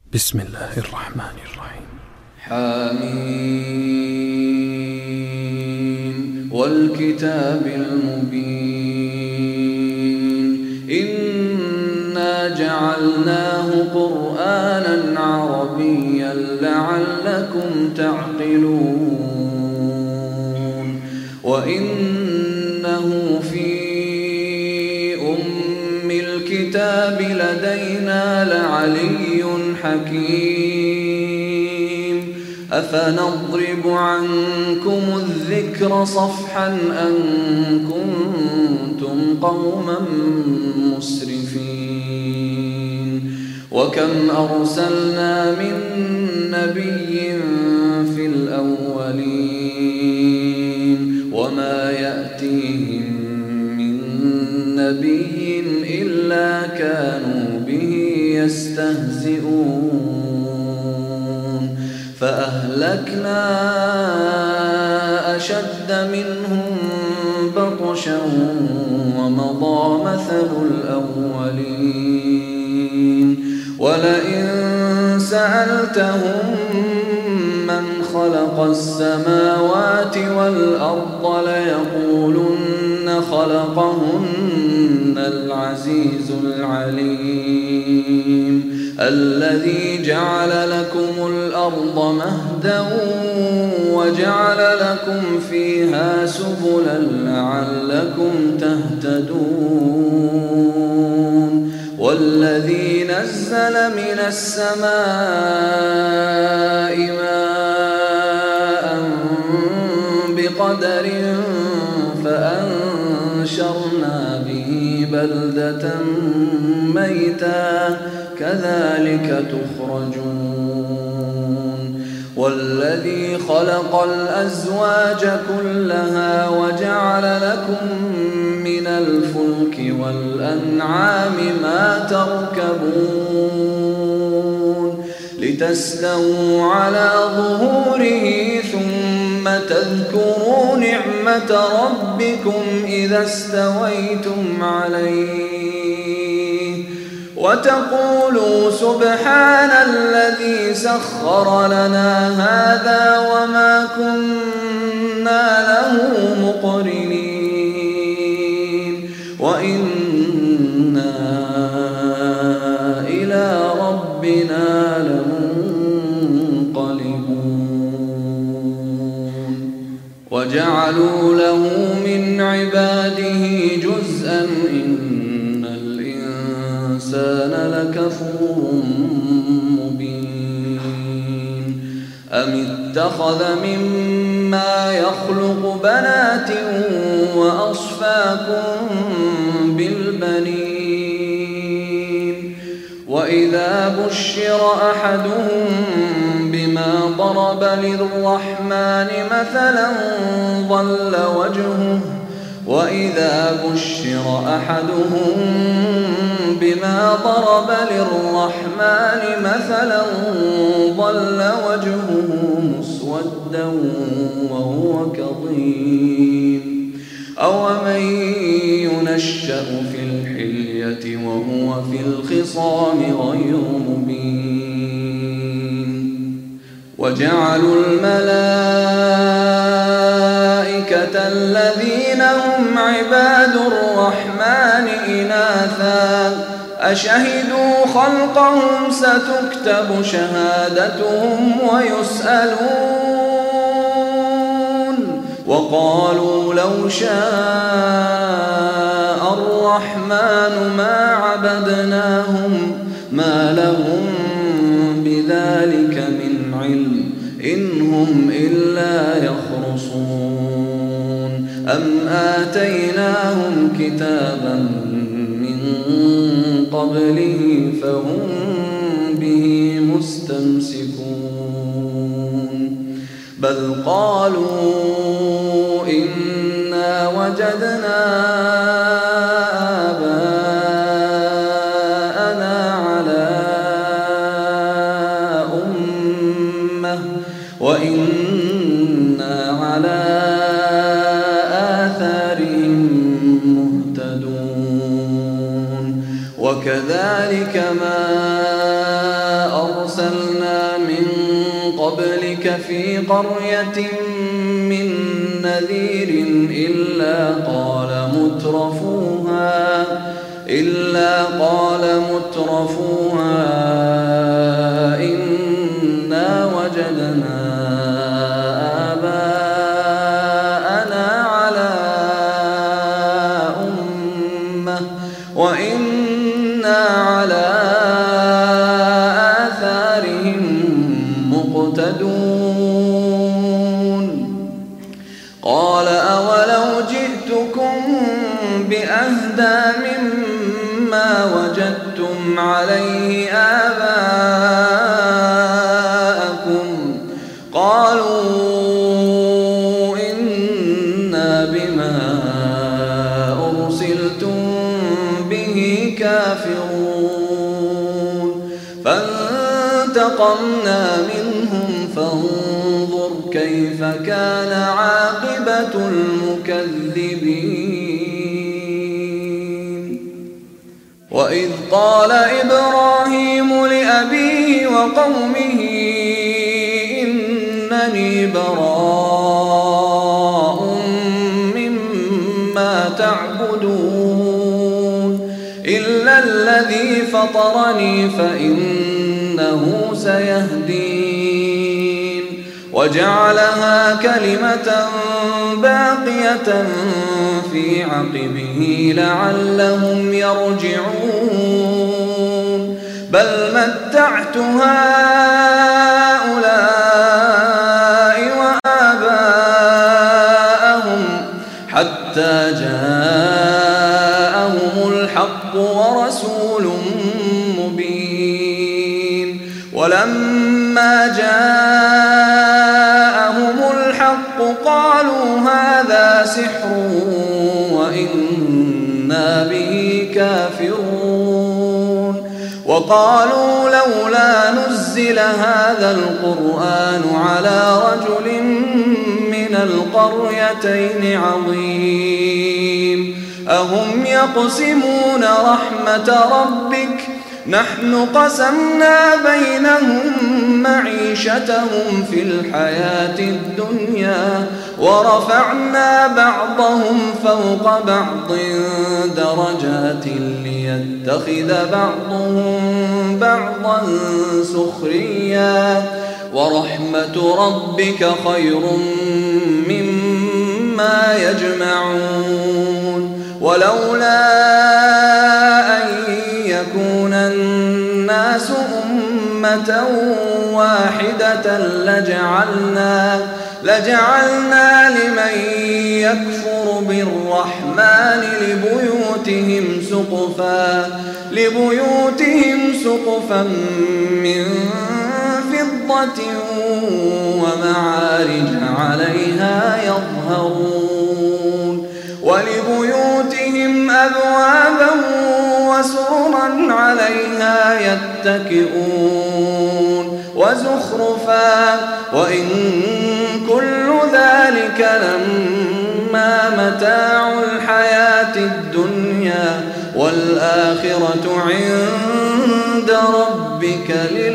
بسم الله الرحمن الرحيم. حميم والكتاب المبين إنا جعلناه قرآنا عربيا لعلكم تعقلون وإنه في أم الكتاب لدينا لعلي حكيم أفنضرب عنكم الذكر صفحا أن كنتم قوما مسرفين وكم أرسلنا من نبي في الأولين وما يأتيهم من نبي إلا كانوا به يستهزئون فأهلكنا أشد منهم بطشا ومضى مثل الأولين ولئن سألتهم من خلق السماوات والأرض ليقولن خلقهن العزيز العليم الذي جعل لكم الأرض مهدا وجعل لكم فيها سبلا لعلكم تهتدون والذي نزل من السماء ماء بقدر فأنشرنا به بلدة ميتا كذلك تخرجون والذي خلق الأزواج كلها وجعل لكم من الفلك والأنعام ما تركبون لتستووا على ظهوره ثم تذكروا نعمة ربكم إذا استويتم عليه وتقولوا سبحان الذي سخر لنا هذا وما كنا له مقرنين وإنا إلى ربنا لمنقلبون وجعلوا له من عباده جزءا إن الإنسان لكفور مبين أم اتخذ مما يخلق بنات وأصفاكم بالبنين وإذا بشر أحدهم بما ضرب للرحمن مثلا ظل وجهه وإذا بشر أحدهم بما ضرب للرحمن مثلا ظل وجهه مسودا وهو كظيم أومن ينشأ في الحلية وهو في الخصام غير مبين وجعلوا الملائكة الذين هم عباد الرحمن إناثا أشهدوا خلقهم ستكتب شهادتهم ويسألون وقالوا لو شاء الرحمن ما عبدناهم ما لهم بذلك من علم إن هم إلا يخرصون أم آتيناهم كتابا من قبله فهم به مستمسكون بل قالوا إنا وجدنا آباءنا على أمة وإنا على آثارهم مهتدون وكذلك كما أرسلنا من قبلك في قرية من نذير إلا قال مترفوها إنا وجدنا آباءنا على أمة وإنا على آثارهم مقتدون. قال أولو جئتكم بأهدى مما وجدتم عليه آباءكم قالوا إنا بما أرسلتم به كافرون. فانتقمنا منهم فانظر كيف كان عاقبة المكذبين. وإذ قال إبراهيم لأبيه وقومه إنني براء مما تعبدون إلا الذي فطرني فإنه سيهدين. وجعلها كلمة باقية في عقبه لعلهم يرجعون. بل متعت هؤلاء وآباءهم حتى جاءهم الحق ورسول مبين. ولما جاءهم الحق قالوا هذا سحر وإنا به كافرون. وقالوا لولا نزل هذا القرآن على رجل من القريتين عظيم. أهم يقسمون رحمة ربك نحن قسمنا بينهم معيشتهم في الحياة الدنيا ورفعنا بعضهم فوق بعض درجات ليتخذ بعضهم بعضا سخريا. ورحمة ربك خير مما يجمعون. ولولا أن يكون الناس أمة واحدة لجعلنا لمن يكفر بالرحمن لبيوتهم سقفا من فضة ومعارج عليها يظهرون. ولبيوتهم أبوابا وسررا عليها يتكئون وزخرفا وإن كل ذلك لما متاع الحياة الدنيا والآخرة عند ربك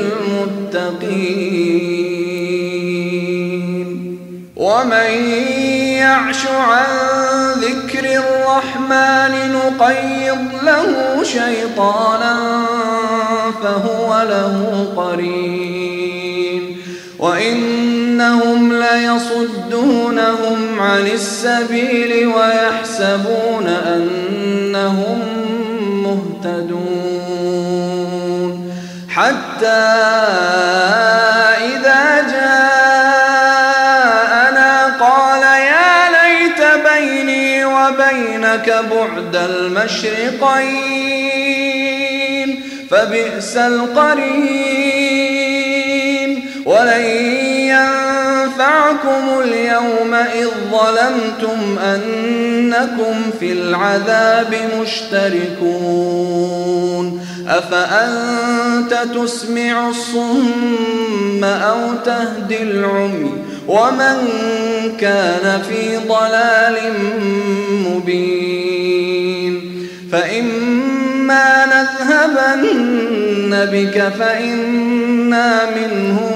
للمتقين. ومن يعش عن ذكر الرحمن نقيض له شيطانا فهو له قرين. وإنهم ليصدونهم عن السبيل ويحسبون أنهم مهتدون. حتى إذا جاءنا قال يا ليت بيني وبينك بعد المشرقين فبئس القرين. ولن ينفعكم اليوم إذ ظلمتم أنكم في العذاب مشتركون. أفأنت تسمع الصم أو تهدي العمي ومن كان في ضلال مبين. فإما فإما نذهبن بك فإنا منهم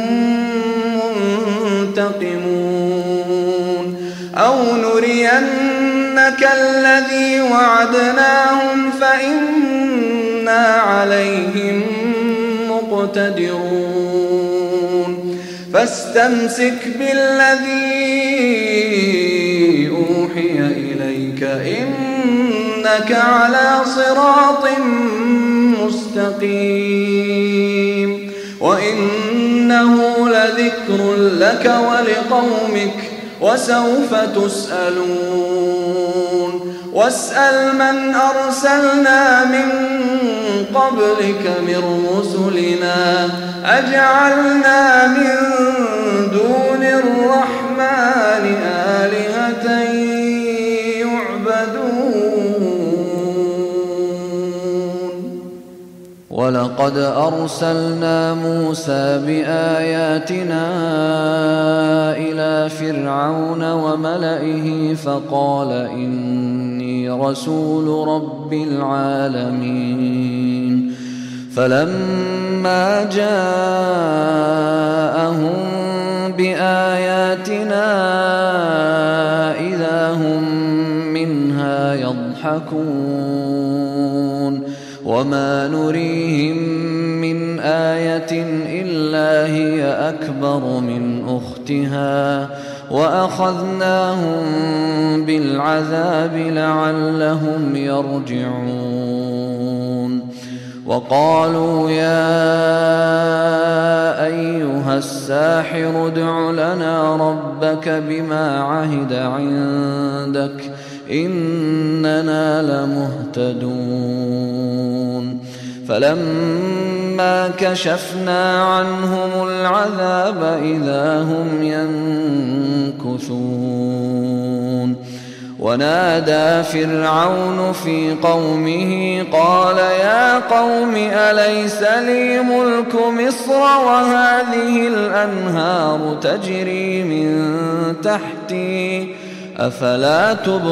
منتقمون أو نرينك الذي وعدناهم فإنا عليهم مقتدرون فاستمسك بالذي أوحي إليك إنك على صراط مستقيم وإنه لذكر لك ولقومك وسوف تسألون واسأل من أرسلنا من قبلك من رسلنا أجعلنا من دون الرحمن آلهة يعبدون ولقد أرسلنا موسى بآياتنا إلى فرعون وملئه فقال إني رسول رب العالمين فلما جاءهم بآياتنا إذا هم منها يضحكون وما نريهم من آية إلا هي أكبر من أختها وأخذناهم بالعذاب لعلهم يرجعون وقالوا يا أيها الساحر ادع لنا ربك بما عهد عندك إننا لمهتدون فلما كشفنا عنهم العذاب إذا هم ينكثون ونادى فرعون في قومه قال يا قوم أليس لي ملك مصر وهذه الأنهار تجري من تحتي أفلا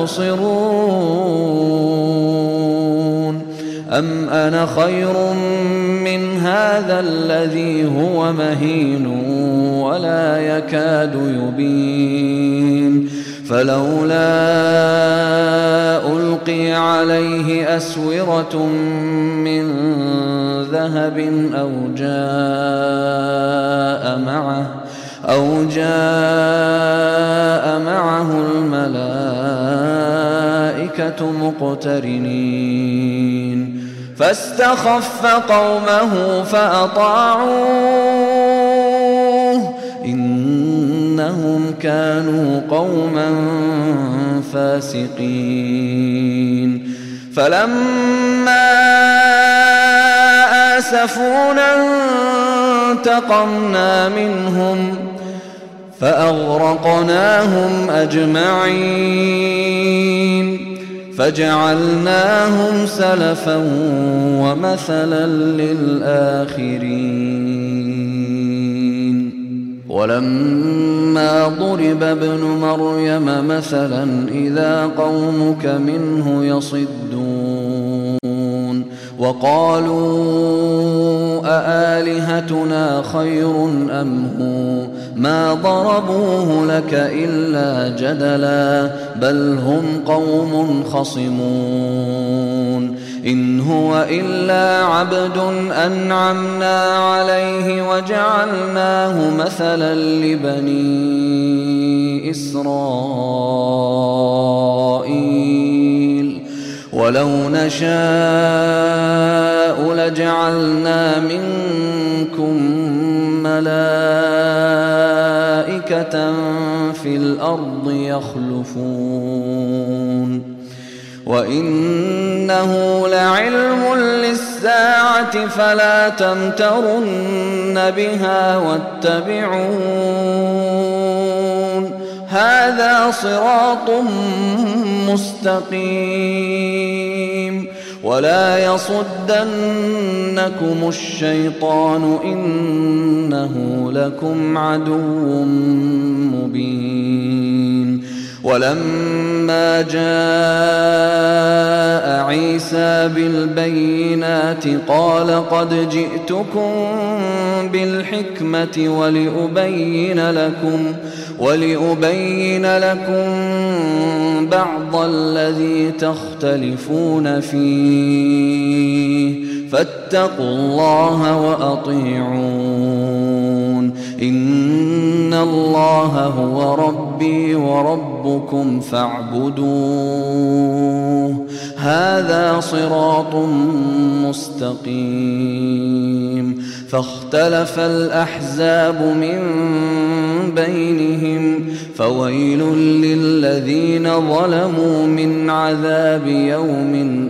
تبصرون أم أنا خير من هذا الذي هو مهين ولا يكاد يبين فلولا ألقي عليه أسورة من ذهب أو جاء معه الملائكة مقترنين فاستخف قومه فأطاعوه إنهم كانوا قوما فاسقين فلما آسفونا انتقمنا منهم فأغرقناهم أجمعين فجعلناهم سلفا ومثلا للآخرين ولما ضرب ابن مريم مثلا إذا قومك منه يصدون وقالوا أآلهتنا خير أم هو ما ضربوه لك إلا جدلا بل هم قوم خصمون إن هو إلا عبد أنعمنا عليه وجعلناه مثلا لبني إسرائيل ولو نشاء لجعلنا منكم ملائكة في الأرض يخلفون وإنه لعلم للساعة فلا تمترن بها واتبعون هذا صراط مستقيم ولا يصدنكم الشيطان إنه لكم عدو مبين ولما جاء عيسى بالبينات قال قد جئتكم بالحكمة ولأبين لكم بعض الذي تختلفون فيه فاتقوا الله وأطيعون إن الله هو ربي وربكم فاعبدوه هذا صراط مستقيم فاختلف الأحزاب من بينهم فويل للذين ظلموا من عذاب يوم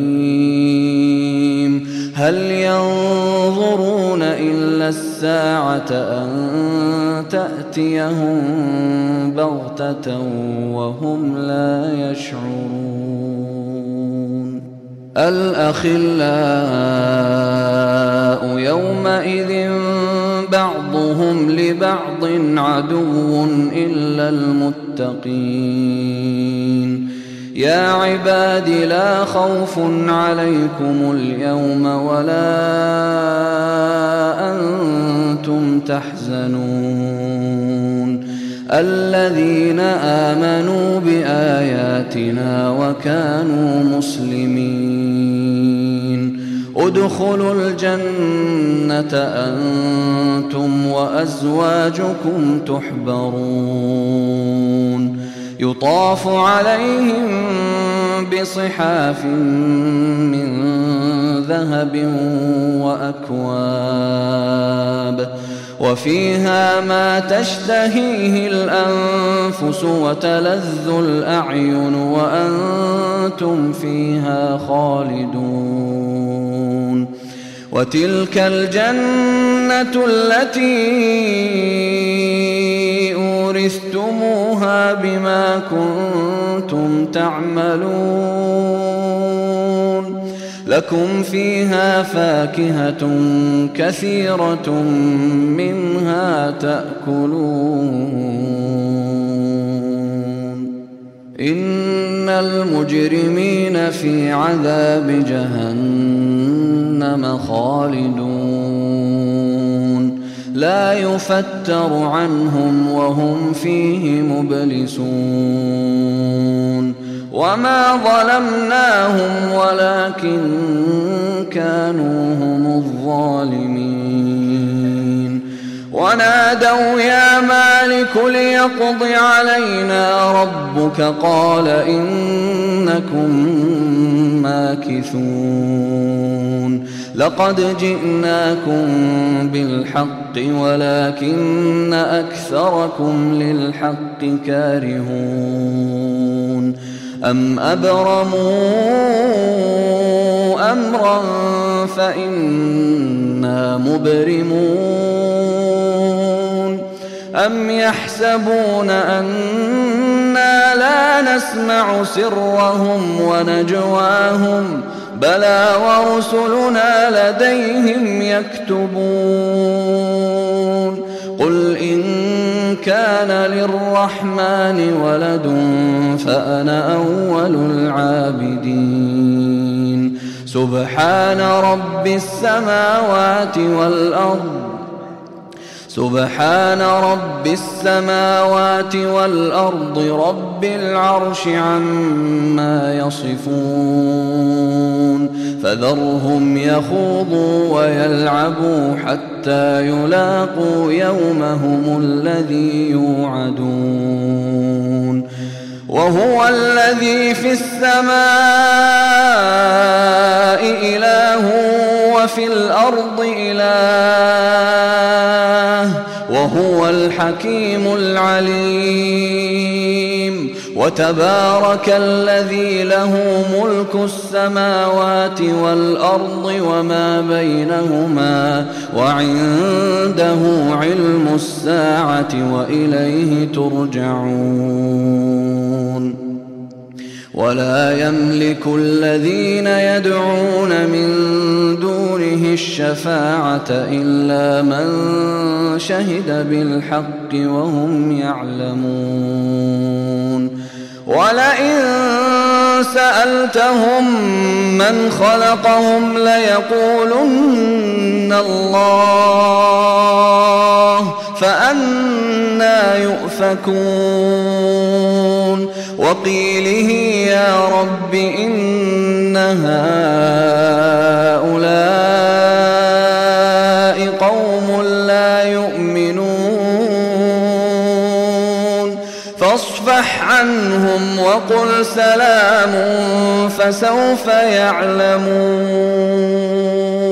أليم هل ينظرون إلا الساعة أن تأتيهم بغتة وهم لا يشعرون الأخلاء يومئذ بعضهم لبعض عدو إلا المتقين يا عباد لا خوف عليكم اليوم ولا أنتم تحزنون الذين آمنوا بآياتنا وكانوا مسلمين ادخلوا الجنة أنتم وأزواجكم تحبرون يطاف عليهم بصحاف من ذهب وأكواب وفيها ما تشتهيه الأنفس وتلذ الأعين وأنتم فيها خالدون وتلك الجنة التي أورثتموها بما كنتم تعملون لكم فيها فاكهة كثيرة منها تأكلون إن المجرمين في عذاب جهنم خالدون لا يفتر عنهم وهم فيه مبلسون وما ظلمناهم ولكن كانوا هم الظالمين ونادوا يا مالك ليقض علينا ربك قال إنكم ماكثون لقد جئناكم بالحق ولكن أكثركم للحق كارهون أم أبرموا أمرا فإنا مبرمون أم يحسبون أنا لا نسمع سرهم ونجواهم بلى ورسلنا لديهم يكتبون قل إن كان للرحمن ولد فأنا أول العابدين سبحان رب السماوات والأرض رب العرش عما يصفون فذرهم يخوضوا ويلعبوا حتى يلاقوا يومهم الذي يوعدون وهو الذي في السماء إله وفي الأرض إله وهو الحكيم العليم وتبارك الذي له ملك السماوات والأرض وما بينهما وعنده علم الساعة وإليه ترجعون ولا يملك الذين يدعون من دونه الشفاعة إلا من شهد بالحق وهم يعلمون ولئن سألتهم من خلقهم ليقولن الله فأنى يؤفكون وقيله يا رب إن هؤلاء قوم لا يؤمنون فاصفح عنهم وقل سلام فسوف يعلمون.